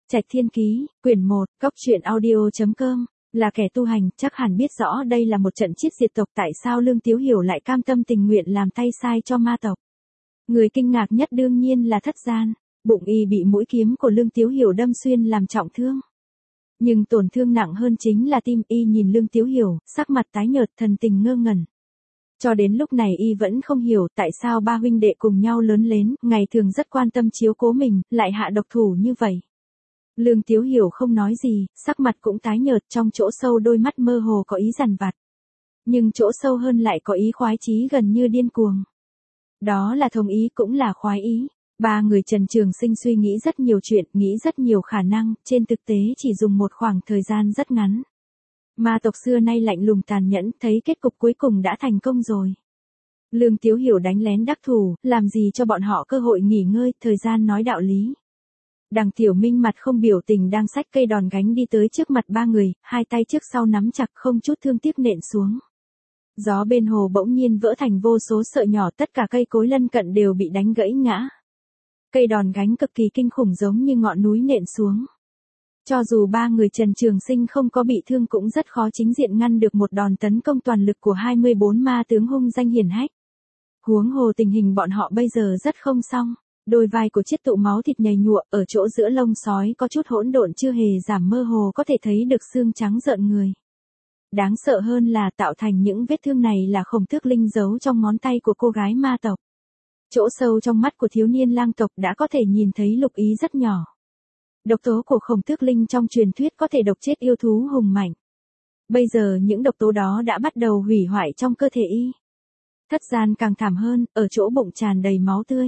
Trạch Thiên Ký, quyển 1, góc truyện audio.com, là kẻ tu hành, chắc hẳn biết rõ đây là một trận chiết diệt tộc, tại sao Lương Tiếu Hiểu lại cam tâm tình nguyện làm tay sai cho ma tộc. Người kinh ngạc nhất đương nhiên là Thất Gian, bụng y bị mũi kiếm của Lương Tiếu Hiểu đâm xuyên làm trọng thương. Nhưng tổn thương nặng hơn chính là tim. Y nhìn Lương Tiếu Hiểu, sắc mặt tái nhợt, thần tình ngơ ngẩn. Cho đến lúc này y vẫn không hiểu tại sao ba huynh đệ cùng nhau lớn lên, ngày thường rất quan tâm chiếu cố mình, lại hạ độc thủ như vậy. Lương Tiếu Hiểu không nói gì, sắc mặt cũng tái nhợt, trong chỗ sâu đôi mắt mơ hồ có ý dằn vặt. Nhưng chỗ sâu hơn lại có ý khoái chí gần như điên cuồng. Đó là thông ý cũng là khoái ý. Ba người Trần Trường Sinh suy nghĩ rất nhiều chuyện, nghĩ rất nhiều khả năng, trên thực tế chỉ dùng một khoảng thời gian rất ngắn. Ma tộc xưa nay lạnh lùng tàn nhẫn, thấy kết cục cuối cùng đã thành công rồi. Lương Tiếu Hiểu đánh lén đắc thủ, làm gì cho bọn họ cơ hội nghỉ ngơi, thời gian nói đạo lý. Đằng Tiểu Minh mặt không biểu tình đang xách cây đòn gánh đi tới trước mặt ba người, hai tay trước sau nắm chặt không chút thương tiếc nện xuống. Gió bên hồ bỗng nhiên vỡ thành vô số sợi nhỏ, tất cả cây cối lân cận đều bị đánh gãy ngã. Cây đòn gánh cực kỳ kinh khủng giống như ngọn núi nện xuống. Cho dù ba người Trần Trường Sinh không có bị thương cũng rất khó chính diện ngăn được một đòn tấn công toàn lực của 24 ma tướng hung danh hiển hách. Huống hồ tình hình bọn họ bây giờ rất không xong. Đôi vai của chiết tụ máu thịt nhầy nhụa, ở chỗ giữa lông sói có chút hỗn độn chưa hề giảm, mơ hồ có thể thấy được xương trắng rợn người. Đáng sợ hơn là tạo thành những vết thương này là Khổng Tước Linh giấu trong ngón tay của cô gái ma tộc. Chỗ sâu trong mắt của thiếu niên lang tộc đã có thể nhìn thấy lục ý rất nhỏ. Độc tố của Khổng Tước Linh trong truyền thuyết có thể độc chết yêu thú hùng mạnh. Bây giờ những độc tố đó đã bắt đầu hủy hoại trong cơ thể y. Thất Gian càng thảm hơn, ở chỗ bụng tràn đầy máu tươi.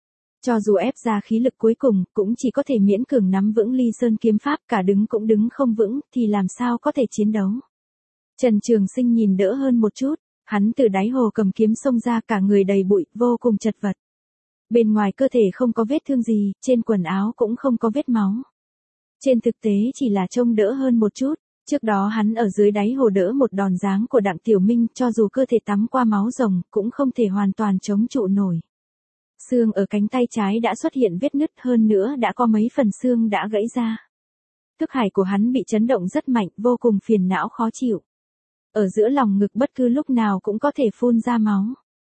Cho dù ép ra khí lực cuối cùng, cũng chỉ có thể miễn cường nắm vững Ly Sơn kiếm pháp, cả đứng cũng đứng không vững, thì làm sao có thể chiến đấu. Trần Trường Sinh nhìn đỡ hơn một chút, hắn từ đáy hồ cầm kiếm xông ra, cả người đầy bụi, vô cùng chật vật. Bên ngoài cơ thể không có vết thương gì, trên quần áo cũng không có vết máu. Trên thực tế chỉ là trông đỡ hơn một chút, trước đó hắn ở dưới đáy hồ đỡ một đòn giáng của Đặng Tiểu Minh, cho dù cơ thể tắm qua máu rồng, cũng không thể hoàn toàn chống trụ nổi. Xương ở cánh tay trái đã xuất hiện vết nứt, hơn nữa đã có mấy phần xương đã gãy ra. Thức hải của hắn bị chấn động rất mạnh, vô cùng phiền não khó chịu. Ở giữa lòng ngực bất cứ lúc nào cũng có thể phun ra máu.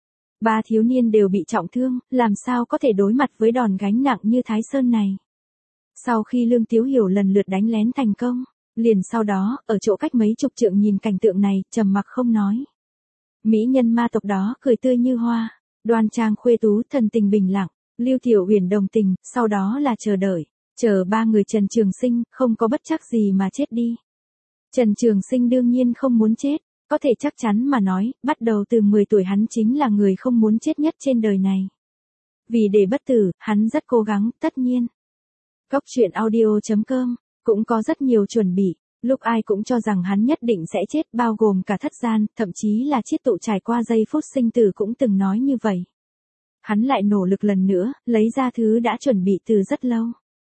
Ba thiếu niên đều bị trọng thương, làm sao có thể đối mặt với đòn gánh nặng như Thái Sơn này. Sau khi Lương Tiếu Hiểu lần lượt đánh lén thành công, liền sau đó, ở chỗ cách mấy chục trượng nhìn cảnh tượng này, trầm mặc không nói. Mỹ nhân ma tộc đó cười tươi như hoa, đoan trang khuê tú, thần tình bình lặng. Lưu Tiểu Uyển đồng tình, sau đó là chờ đợi, chờ ba người Trần Trường Sinh, không có bất chắc gì mà chết đi. Trần Trường Sinh đương nhiên không muốn chết, có thể chắc chắn mà nói, bắt đầu từ 10 tuổi hắn chính là người không muốn chết nhất trên đời này. Vì để bất tử, hắn rất cố gắng, tất nhiên. Góc truyện audio.com, cũng có rất nhiều chuẩn bị, lúc ai cũng cho rằng hắn nhất định sẽ chết, bao gồm cả Thất Gian, thậm chí là chiết tụ trải qua giây phút sinh tử cũng từng nói như vậy. Hắn lại nỗ lực lần nữa, lấy ra thứ đã chuẩn bị từ rất lâu.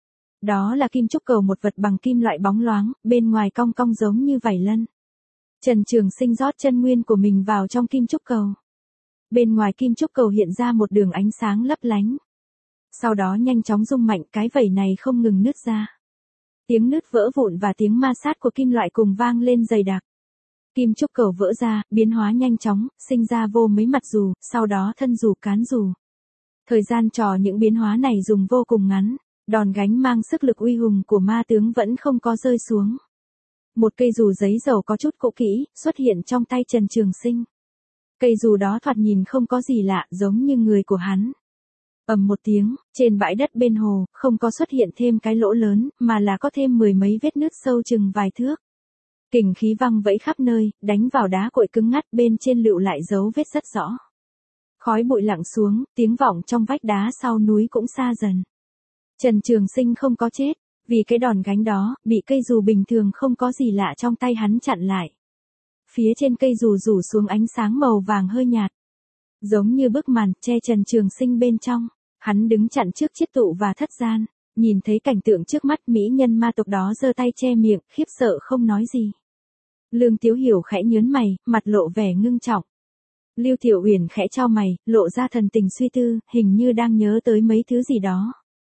Đó là kim trúc cầu, một vật bằng kim loại bóng loáng, bên ngoài cong cong giống như vảy lân. Trần Trường Sinh rót chân nguyên của mình vào trong kim trúc cầu. Bên ngoài kim trúc cầu hiện ra một đường ánh sáng lấp lánh. Sau đó nhanh chóng rung mạnh, cái vảy này không ngừng nứt ra. Tiếng nứt vỡ vụn và tiếng ma sát của kim loại cùng vang lên dày đặc. Kim trúc cầu vỡ ra, biến hóa nhanh chóng, sinh ra vô mấy mặt dù, sau đó thân dù, cán dù. Thời gian trò những biến hóa này dùng vô cùng ngắn, đòn gánh mang sức lực uy hùng của ma tướng vẫn không có rơi xuống. Một cây dù giấy dầu có chút cũ kỹ, xuất hiện trong tay Trần Trường Sinh. Cây dù đó thoạt nhìn không có gì lạ, giống như người của hắn. Ầm một tiếng, trên bãi đất bên hồ, không có xuất hiện thêm cái lỗ lớn, mà là có thêm 10 mấy vết nứt sâu chừng vài thước. Kình khí văng vẫy khắp nơi, đánh vào đá cội cứng ngắt, bên trên lựu lại dấu vết rất rõ. Khói bụi lặng xuống, tiếng vọng trong vách đá sau núi cũng xa dần. Trần Trường Sinh không có chết, vì cái đòn gánh đó, bị cây dù bình thường không có gì lạ trong tay hắn chặn lại. Phía trên cây dù rủ xuống ánh sáng màu vàng hơi nhạt, giống như bức màn che Trần Trường Sinh bên trong. Hắn đứng chặn trước chiết tụ và Thất Gian, nhìn thấy cảnh tượng trước mắt, mỹ nhân ma tộc đó giơ tay che miệng, khiếp sợ không nói gì. Lương Tiếu Hiểu khẽ nhớn mày, mặt lộ vẻ ngưng trọng. Lưu Tiểu Uyển khẽ chau mày, lộ ra thần tình suy tư, hình như đang nhớ tới mấy thứ gì đó.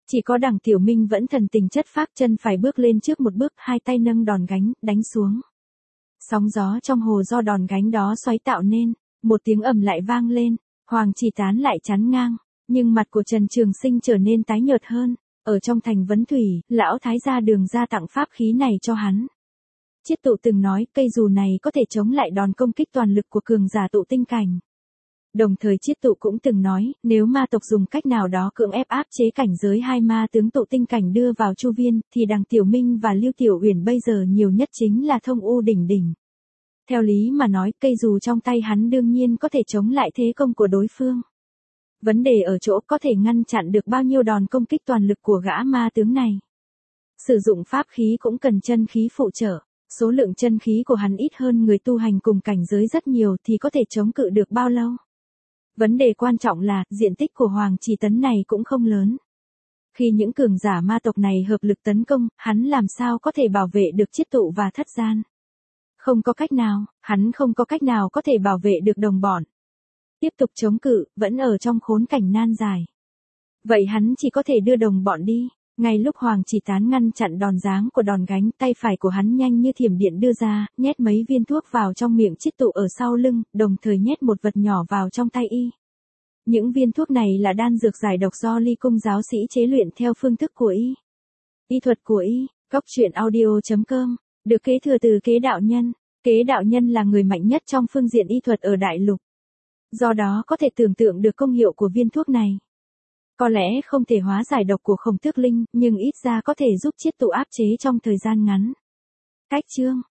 Chỉ có Đằng Tiểu Minh vẫn thần tình chất phác, chân phải bước lên trước một bước, hai tay nâng đòn gánh, đánh xuống. Sóng gió trong hồ do đòn gánh đó xoáy tạo nên, một tiếng ầm lại vang lên, Hoàng Chỉ Tán lại chắn ngang, nhưng mặt của Trần Trường Sinh trở nên tái nhợt hơn. Ở trong thành Vấn Thủy, lão thái gia Đường ra tặng pháp khí này cho hắn. Chiết Tụ từng nói cây dù này có thể chống lại đòn công kích toàn lực của cường giả tụ tinh cảnh. Đồng thời Chiết Tụ cũng từng nói, nếu ma tộc dùng cách nào đó cưỡng ép áp chế cảnh giới hai ma tướng tụ tinh cảnh đưa vào chu viên, thì Đằng Tiểu Minh và Lưu Tiểu Uyển bây giờ nhiều nhất chính là thông u đỉnh đỉnh. Theo lý mà nói, cây dù trong tay hắn đương nhiên có thể chống lại thế công của đối phương. Vấn đề ở chỗ có thể ngăn chặn được bao nhiêu đòn công kích toàn lực của gã ma tướng này. Sử dụng pháp khí cũng cần chân khí phụ trợ, số lượng chân khí của hắn ít hơn người tu hành cùng cảnh giới rất nhiều thì có thể chống cự được bao lâu. Vấn đề quan trọng là, diện tích của Hoàng Chỉ Tấn này cũng không lớn. Khi những cường giả ma tộc này hợp lực tấn công, hắn làm sao có thể bảo vệ được Chiết Tụ và Thất Gian. Không có cách nào, hắn không có cách nào có thể bảo vệ được đồng bọn. Tiếp tục chống cự, vẫn ở trong khốn cảnh nan giải. Vậy hắn chỉ có thể đưa đồng bọn đi. Ngay lúc Hoàng Chỉ Tán ngăn chặn đòn giáng của đòn gánh, tay phải của hắn nhanh như thiểm điện đưa ra, nhét mấy viên thuốc vào trong miệng Chiết Tụ ở sau lưng, đồng thời nhét một vật nhỏ vào trong tay y. Những viên thuốc này là đan dược giải độc do Ly Cung giáo sĩ chế luyện theo phương thức của y. Y thuật của y. Cốc truyện audio.com được kế thừa từ Kế Đạo Nhân. Kế Đạo Nhân là người mạnh nhất trong phương diện y thuật ở đại lục. Do đó có thể tưởng tượng được công hiệu của viên thuốc này. Có lẽ không thể hóa giải độc của Khổng Tước Linh, nhưng ít ra có thể giúp Chiết Tụ áp chế trong thời gian ngắn. Cách chương